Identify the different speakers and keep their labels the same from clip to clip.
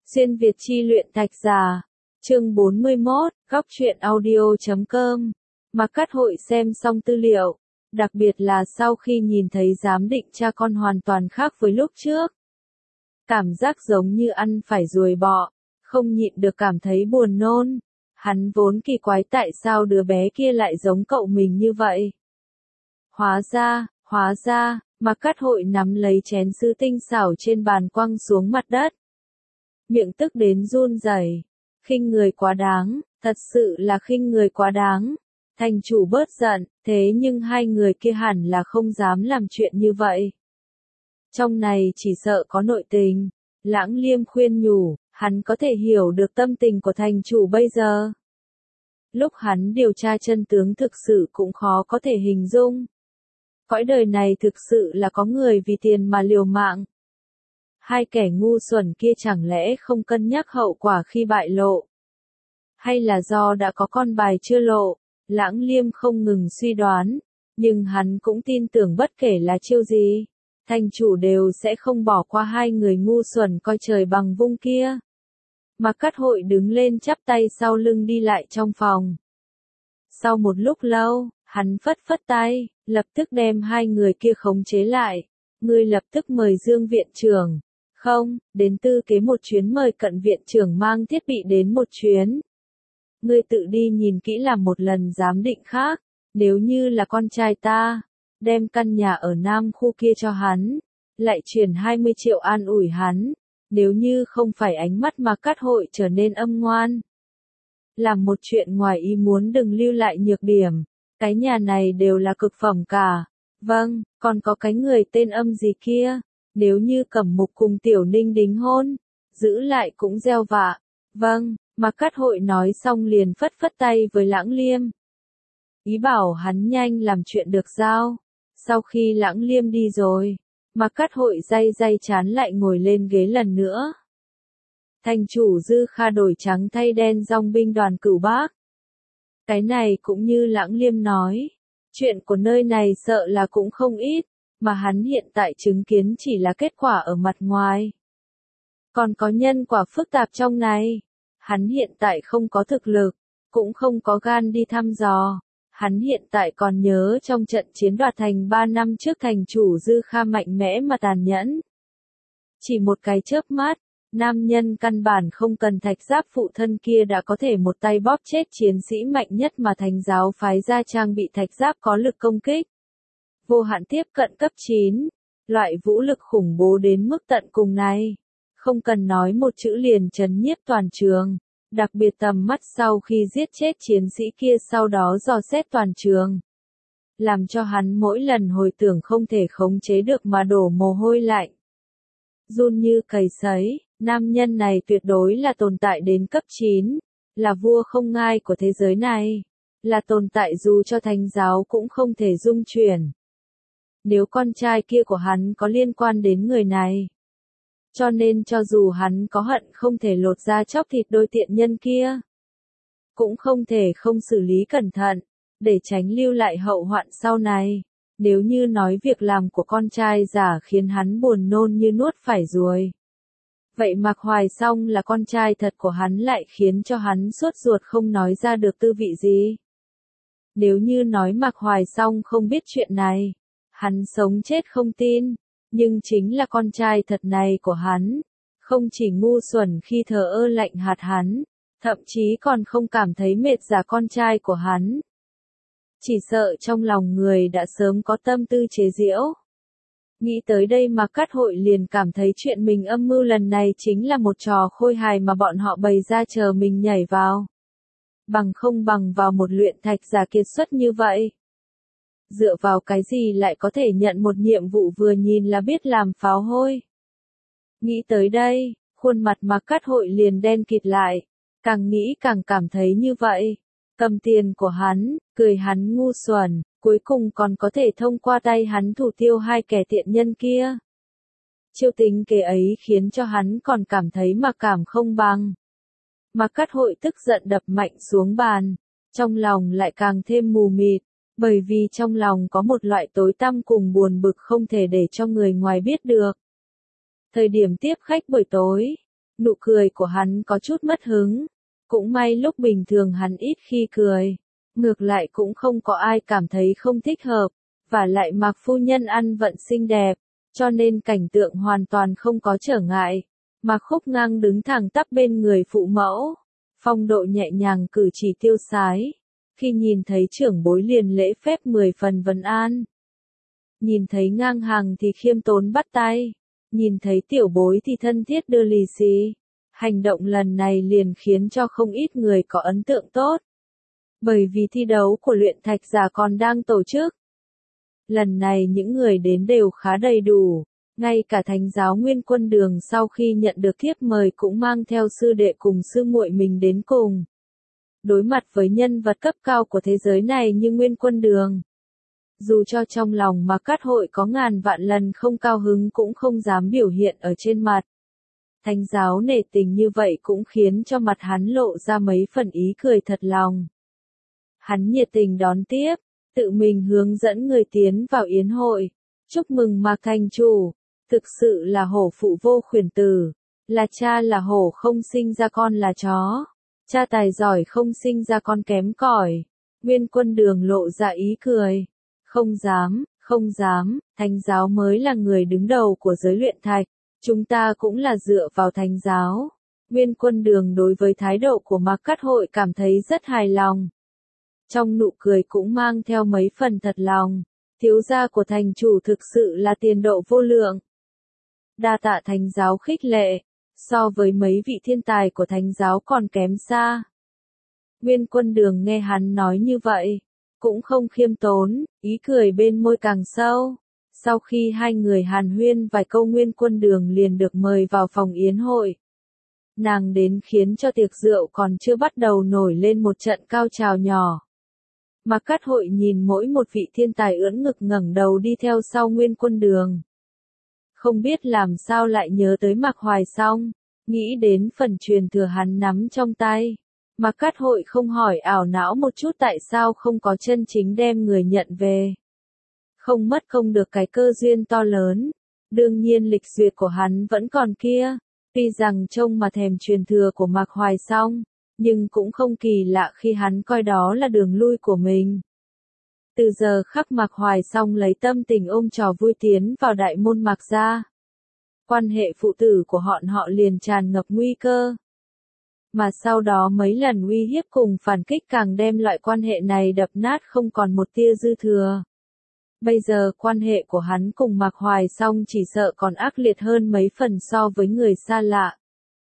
Speaker 1: Xuyên Việt chi luyện Thạch Già, chương 41, góc truyện audio.com. Mà Cát Hội xem xong tư liệu, đặc biệt là sau khi nhìn thấy giám định cha con hoàn toàn khác với lúc trước. Cảm giác giống như ăn phải ruồi bọ, không nhịn được cảm thấy buồn nôn. Hắn vốn kỳ quái tại sao đứa bé kia lại giống cậu mình như vậy. Hóa ra, mà Cát Hội nắm lấy chén sứ tinh xảo trên bàn quăng xuống mặt đất. Miệng tức đến run rẩy. Khinh người quá đáng, thật sự là khinh người quá đáng. Thành chủ bớt giận, thế nhưng hai người kia hẳn là không dám làm chuyện như vậy. Trong này chỉ sợ có nội tình. Lãng Liêm khuyên nhủ, hắn có thể hiểu được tâm tình của thành chủ bây giờ. Lúc hắn điều tra chân tướng thực sự cũng khó có thể hình dung. Cõi đời này thực sự là có người vì tiền mà liều mạng. Hai kẻ ngu xuẩn kia chẳng lẽ không cân nhắc hậu quả khi bại lộ? Hay là do đã có con bài chưa lộ? Lãng Liêm không ngừng suy đoán, nhưng hắn cũng tin tưởng bất kể là chiêu gì, thành chủ đều sẽ không bỏ qua hai người ngu xuẩn coi trời bằng vung kia. Mà Cát Hội đứng lên chắp tay sau lưng đi lại trong phòng. Sau một lúc lâu, hắn phất phất tay, lập tức đem hai người kia khống chế lại. Ngươi lập tức mời Dương viện trưởng. Không, đến tư kế một chuyến mời Cận viện trưởng mang thiết bị đến một chuyến. Ngươi tự đi nhìn kỹ làm một lần giám định khác, nếu như là con trai ta, đem căn nhà ở Nam khu kia cho hắn, lại chuyển 20 triệu an ủi hắn, nếu như không phải ánh mắt mà Cát Hội trở nên âm ngoan. Làm một chuyện ngoài ý muốn đừng lưu lại nhược điểm, cái nhà này đều là cực phẩm cả. Vâng, còn có cái người tên Âm gì kia. Nếu như Cẩm Mục cùng Tiểu Ninh đính hôn, giữ lại cũng gieo vạ. Vâng, mà Cát Hội nói xong liền phất phất tay với Lãng Liêm. Ý bảo hắn nhanh làm chuyện được giao. Sau khi Lãng Liêm đi rồi, mà Cát Hội day chán lại ngồi lên ghế lần nữa. Thành chủ Dư Kha đổi trắng thay đen dòng binh đoàn Cửu Bác. Cái này cũng như Lãng Liêm nói, chuyện của nơi này sợ là cũng không ít. Mà hắn hiện tại chứng kiến chỉ là kết quả ở mặt ngoài. Còn có nhân quả phức tạp trong này. Hắn hiện tại không có thực lực, cũng không có gan đi thăm dò. Hắn hiện tại còn nhớ trong trận chiến đoạt thành 3 năm trước thành chủ Dư Kha mạnh mẽ mà tàn nhẫn. Chỉ một cái chớp mắt, nam nhân căn bản không cần thạch giáp phụ thân kia đã có thể một tay bóp chết chiến sĩ mạnh nhất mà Thánh giáo phái ra trang bị thạch giáp có lực công kích. Vô hạn tiếp cận cấp 9, loại vũ lực khủng bố đến mức tận cùng này. Không cần nói một chữ liền trấn nhiếp toàn trường, đặc biệt tầm mắt sau khi giết chết chiến sĩ kia sau đó dò xét toàn trường. Làm cho hắn mỗi lần hồi tưởng không thể khống chế được mà đổ mồ hôi lạnh. Run như cầy sấy, nam nhân này tuyệt đối là tồn tại đến cấp 9, là vua không ngai của thế giới này, là tồn tại dù cho thánh giáo cũng không thể dung chuyển. Nếu con trai kia của hắn có liên quan đến người này. Cho nên cho dù hắn có hận không thể lột da chóc thịt đôi tiện nhân kia. Cũng không thể không xử lý cẩn thận, để tránh lưu lại hậu hoạn sau này. Nếu như nói việc làm của con trai giả khiến hắn buồn nôn như nuốt phải ruồi. Vậy Mạc Hoài Song là con trai thật của hắn lại khiến cho hắn sốt ruột không nói ra được tư vị gì. Nếu như nói Mạc Hoài Song không biết chuyện này. Hắn sống chết không tin, nhưng chính là con trai thật này của hắn, không chỉ ngu xuẩn khi thờ ơ lạnh hạt hắn, thậm chí còn không cảm thấy mệt giả con trai của hắn. Chỉ sợ trong lòng người đã sớm có tâm tư chế giễu. Nghĩ tới đây mà Cát Hội liền cảm thấy chuyện mình âm mưu lần này chính là một trò khôi hài mà bọn họ bày ra chờ mình nhảy vào. Bằng không bằng vào một luyện thạch giả kiệt xuất như vậy. Dựa vào cái gì lại có thể nhận một nhiệm vụ vừa nhìn là biết làm pháo hôi. Nghĩ tới đây, khuôn mặt mà Cát Hội liền đen kịt lại, càng nghĩ càng cảm thấy như vậy. Cầm tiền của hắn, cười hắn ngu xuẩn, cuối cùng còn có thể thông qua tay hắn thủ tiêu hai kẻ tiện nhân kia. Chiêu tính kế ấy khiến cho hắn còn cảm thấy mặc cảm không bằng. Mà Cát Hội tức giận đập mạnh xuống bàn, trong lòng lại càng thêm mù mịt. Bởi vì trong lòng có một loại tối tăm cùng buồn bực không thể để cho người ngoài biết được. Thời điểm tiếp khách buổi tối, Nụ cười của hắn có chút mất hứng. Cũng may lúc bình thường hắn ít khi cười. Ngược lại cũng không có ai cảm thấy không thích hợp. Và lại Mạc phu nhân ăn vận xinh đẹp. Cho nên cảnh tượng hoàn toàn không có trở ngại. Mạc Khúc Ngang đứng thẳng tắp bên người phụ mẫu. Phong độ nhẹ nhàng, cử chỉ tiêu sái. Khi nhìn thấy trưởng bối liền lễ phép 10 phần vấn an. Nhìn thấy ngang hàng thì khiêm tốn bắt tay. Nhìn thấy tiểu bối thì thân thiết đưa lì xì. Hành động lần này liền khiến cho không ít người có ấn tượng tốt. Bởi vì thi đấu của luyện thạch giả còn đang tổ chức. Lần này những người đến đều khá đầy đủ. Ngay cả thánh giáo Nguyên Quân Đường sau khi nhận được thiếp mời cũng mang theo sư đệ cùng sư muội mình đến cùng. Đối mặt với nhân vật cấp cao của thế giới này như Nguyên Quân Đường. Dù cho trong lòng Mạc Cát Hội có ngàn vạn lần không cao hứng cũng không dám biểu hiện ở trên mặt. Thánh giáo nể tình như vậy cũng khiến cho mặt hắn lộ ra mấy phần ý cười thật lòng. Hắn nhiệt tình đón tiếp, tự mình hướng dẫn người tiến vào yến hội. Chúc mừng Mạc thành chủ, thực sự là hổ phụ vô khuyển tử, là cha là hổ không sinh ra con là chó, cha tài giỏi không sinh ra con kém cỏi. Nguyên Quân Đường lộ ra ý cười. Không dám, thánh giáo mới là người đứng đầu của giới luyện thạch, chúng ta cũng là dựa vào thánh giáo. Nguyên Quân Đường đối với thái độ của Mạc Cát Hội cảm thấy rất hài lòng. Trong nụ cười cũng mang theo mấy phần thật lòng, thiếu gia của thành chủ thực sự là tiền độ vô lượng. Đa tạ thánh giáo khích lệ, so với mấy vị thiên tài của thánh giáo còn kém xa. Nguyên Quân Đường nghe hắn nói như vậy, cũng không khiêm tốn, ý cười bên môi càng sâu. Sau khi hai người hàn huyên vài câu Nguyên Quân Đường liền được mời vào phòng yến hội. Nàng đến khiến cho tiệc rượu còn chưa bắt đầu nổi lên một trận cao trào nhỏ. Mạc Cát Hội nhìn mỗi một vị thiên tài ưỡn ngực ngẩng đầu đi theo sau Nguyên Quân Đường. Không biết làm sao lại nhớ tới Mạc Hoài Song, nghĩ đến phần truyền thừa hắn nắm trong tay. Mạc Cát Hội không hỏi ảo não một chút tại sao không có chân chính đem người nhận về. Không mất không được cái cơ duyên to lớn. Đương nhiên lịch duyệt của hắn vẫn còn kia. Tuy rằng trông mà thèm truyền thừa của Mạc Hoài Song, nhưng cũng không kỳ lạ khi hắn coi đó là đường lui của mình. Từ giờ khắc Mạc Hoài Song lấy tâm tình ôm trò vui tiến vào đại môn Mạc gia. Quan hệ phụ tử của họ liền tràn ngập nguy cơ. Mà sau đó mấy lần uy hiếp cùng phản kích càng đem loại quan hệ này đập nát không còn một tia dư thừa. Bây giờ quan hệ của hắn cùng Mạc Hoài Song chỉ sợ còn ác liệt hơn mấy phần so với người xa lạ.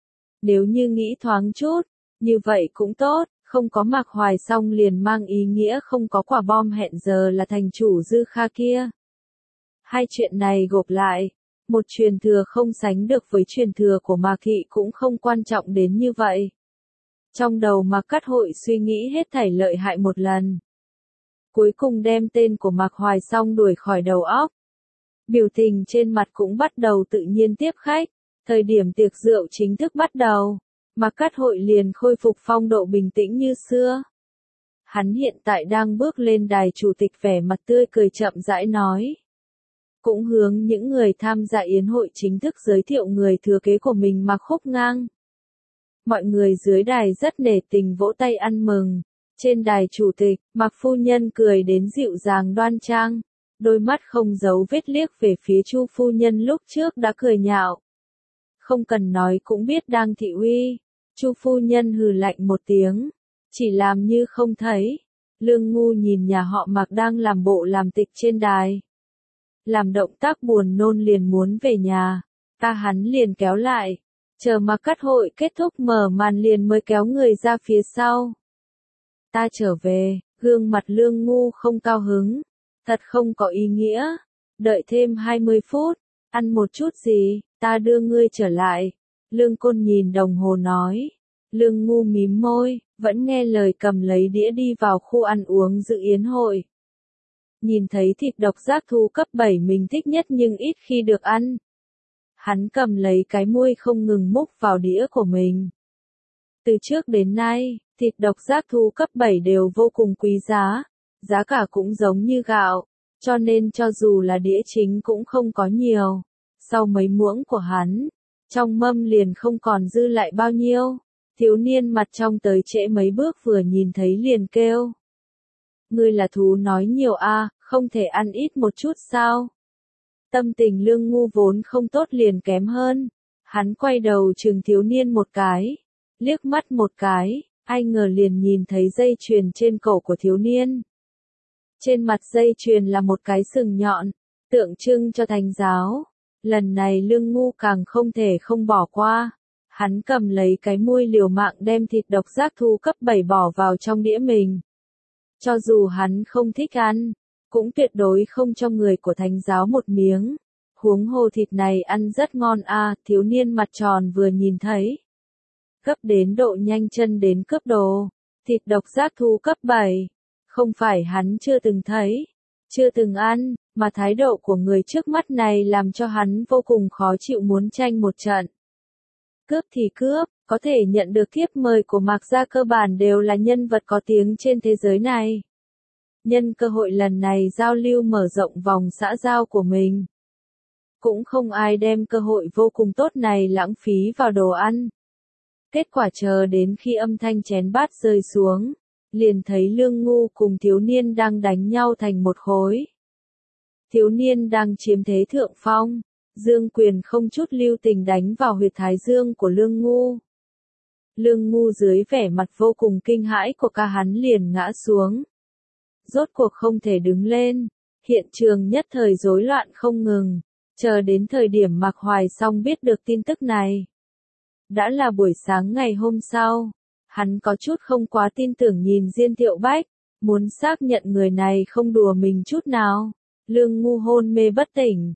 Speaker 1: Nếu như nghĩ thoáng chút, như vậy cũng tốt, không có Mạc Hoài Song liền mang ý nghĩa không có quả bom hẹn giờ là thành chủ Dư Kha kia. Hai chuyện này gộp lại, một truyền thừa không sánh được với truyền thừa của Mạc Thị cũng không quan trọng đến như vậy. Trong đầu Mạc Cát Hội suy nghĩ hết thảy lợi hại một lần. Cuối cùng đem tên của Mạc Hoài Song đuổi khỏi đầu óc. Biểu tình trên mặt cũng bắt đầu tự nhiên tiếp khách. Thời điểm tiệc rượu chính thức bắt đầu, Mạc Cát Hội liền khôi phục phong độ bình tĩnh như xưa. Hắn hiện tại đang bước lên đài chủ tịch vẻ mặt tươi cười chậm rãi nói. Cũng hướng những người tham gia yến hội chính thức giới thiệu người thừa kế của mình Mạc Khúc Ngang. Mọi người dưới đài rất nể tình vỗ tay ăn mừng. Trên đài chủ tịch, Mạc phu nhân cười đến dịu dàng đoan trang, đôi mắt không giấu vết liếc về phía Chu phu nhân lúc trước đã cười nhạo. Không cần nói cũng biết đang thị uy. Chu phu nhân hừ lạnh một tiếng, chỉ làm như không thấy. Lương Ngu nhìn nhà họ Mạc đang làm bộ làm tịch trên đài. Làm động tác buồn nôn liền muốn về nhà, hắn liền kéo lại. Chờ Mạc Cát Hội kết thúc mở màn liền mới kéo người ra phía sau. Ta trở về, gương mặt Lương Ngu không cao hứng. Thật không có ý nghĩa. Đợi thêm 20 phút, ăn một chút gì, ta đưa ngươi trở lại. Lương Côn nhìn đồng hồ nói. Lương Ngu mím môi, vẫn nghe lời cầm lấy đĩa đi vào khu ăn uống dự yến hội. Nhìn thấy thịt độc giác thú cấp 7 mình thích nhất nhưng ít khi được ăn. Hắn cầm lấy cái muôi không ngừng múc vào đĩa của mình. Từ trước đến nay, thịt độc giác thú cấp 7 đều vô cùng quý giá, giá cả cũng giống như gạo, cho nên cho dù là đĩa chính cũng không có nhiều. Sau mấy muỗng của hắn, trong mâm liền không còn dư lại bao nhiêu. Thiếu niên mặt trong tới trễ mấy bước vừa nhìn thấy liền kêu. Ngươi là thú nói nhiều a, không thể ăn ít một chút sao? Tâm tình Lương Ngu vốn không tốt liền kém hơn. Hắn quay đầu chừng thiếu niên một cái, liếc mắt một cái, ai ngờ liền nhìn thấy dây chuyền trên cổ của thiếu niên. Trên mặt dây chuyền là một cái sừng nhọn, tượng trưng cho thánh giáo. Lần này Lương Ngu càng không thể không bỏ qua. Hắn cầm lấy cái muôi liều mạng đem thịt độc giác thú cấp 7 bỏ vào trong đĩa mình. Cho dù hắn không thích ăn, cũng tuyệt đối không cho người của thánh giáo một miếng. Huống hồ thịt này ăn rất ngon a, thiếu niên mặt tròn vừa nhìn thấy. Cấp đến độ nhanh chân đến cướp đồ, thịt độc giác thú cấp 7. Không phải hắn chưa từng thấy, chưa từng ăn, mà thái độ của người trước mắt này làm cho hắn vô cùng khó chịu muốn tranh một trận. Cướp thì cướp, có thể nhận được thiếp mời của Mạc gia cơ bản đều là nhân vật có tiếng trên thế giới này. Nhân cơ hội lần này giao lưu mở rộng vòng xã giao của mình. Cũng không ai đem cơ hội vô cùng tốt này lãng phí vào đồ ăn. Kết quả chờ đến khi âm thanh chén bát rơi xuống, liền thấy Lương Ngu cùng thiếu niên đang đánh nhau thành một khối. Thiếu niên đang chiếm thế thượng phong, dương quyền không chút lưu tình đánh vào huyệt thái dương của Lương Ngu. Lương Ngu dưới vẻ mặt vô cùng kinh hãi của ca hắn liền ngã xuống. Rốt cuộc không thể đứng lên, hiện trường nhất thời rối loạn không ngừng, chờ đến thời điểm Mạc Hoài Song biết được tin tức này. Đã là buổi sáng ngày hôm sau, hắn có chút không quá tin tưởng nhìn Diên Thiệu Bách, muốn xác nhận người này không đùa mình chút nào. Lương Ngu hôn mê bất tỉnh,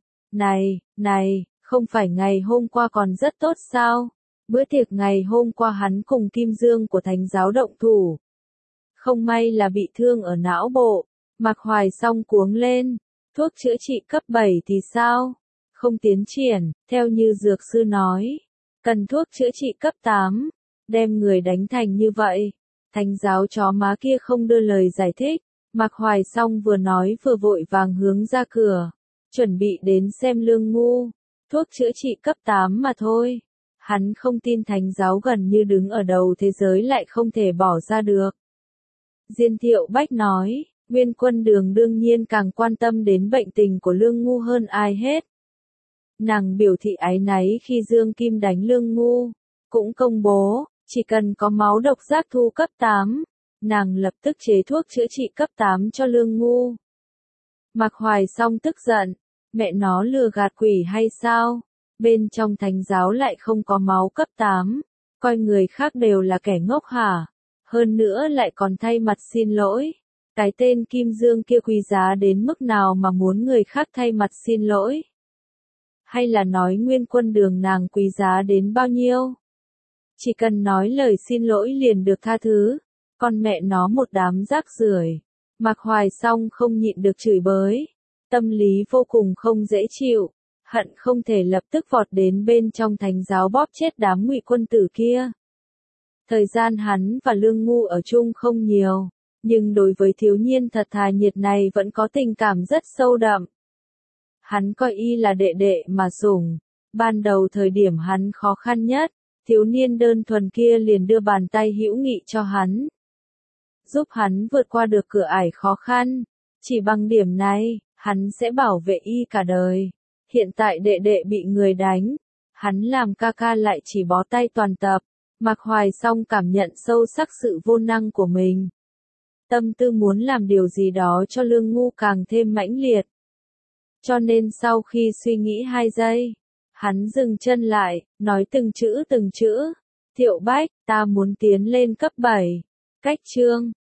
Speaker 1: này, không phải ngày hôm qua còn rất tốt sao? Bữa tiệc ngày hôm qua hắn cùng Kim Dương của thánh giáo động thủ. Không may là bị thương ở não bộ, Mạc Hoài Song cuống lên, thuốc chữa trị cấp 7 thì sao? Không tiến triển, theo như dược sư nói, cần thuốc chữa trị cấp 8, đem người đánh thành như vậy. Thánh giáo chó má kia không đưa lời giải thích, Mạc Hoài Song vừa nói vừa vội vàng hướng ra cửa, chuẩn bị đến xem Lương Ngu, thuốc chữa trị cấp 8 mà thôi. Hắn không tin thánh giáo gần như đứng ở đầu thế giới lại không thể bỏ ra được. Diên Thiệu Bách nói, Nguyên Quân Đường đương nhiên càng quan tâm đến bệnh tình của Lương Ngu hơn ai hết. Nàng biểu thị áy náy khi Dương Kim đánh Lương Ngu, cũng công bố, chỉ cần có máu độc giác thú cấp 8, nàng lập tức chế thuốc chữa trị cấp 8 cho Lương Ngu. Mạc Hoài Song tức giận, mẹ nó lừa gạt quỷ hay sao? Bên trong thánh giáo lại không có máu cấp 8, coi người khác đều là kẻ ngốc hả? Hơn nữa lại còn thay mặt xin lỗi. Cái tên Kim Dương kia quý giá đến mức nào mà muốn người khác thay mặt xin lỗi? Hay là nói Nguyên Quân Đường nàng quý giá đến bao nhiêu? Chỉ cần nói lời xin lỗi liền được tha thứ. Con mẹ nó một đám rác rưởi. Mạc Hoài Song không nhịn được chửi bới. Tâm lý vô cùng không dễ chịu. Hận không thể lập tức vọt đến bên trong thánh giáo bóp chết đám ngụy quân tử kia. Thời gian hắn và Lương Ngu ở chung không nhiều, nhưng đối với thiếu niên thật thà nhiệt này vẫn có tình cảm rất sâu đậm. Hắn coi y là đệ đệ mà sủng. Ban đầu thời điểm hắn khó khăn nhất, thiếu niên đơn thuần kia liền đưa bàn tay hữu nghị cho hắn, giúp hắn vượt qua được cửa ải khó khăn. Chỉ bằng điểm này, hắn sẽ bảo vệ y cả đời. Hiện tại đệ đệ bị người đánh, hắn làm ca ca lại chỉ bó tay toàn tập. Mạc Hoài Song cảm nhận sâu sắc sự vô năng của mình. Tâm tư muốn làm điều gì đó cho Lương Ngu càng thêm mãnh liệt. Cho nên sau khi suy nghĩ 2 giây, hắn dừng chân lại, nói từng chữ. Thiệu Bách, ta muốn tiến lên cấp 7. Cách chương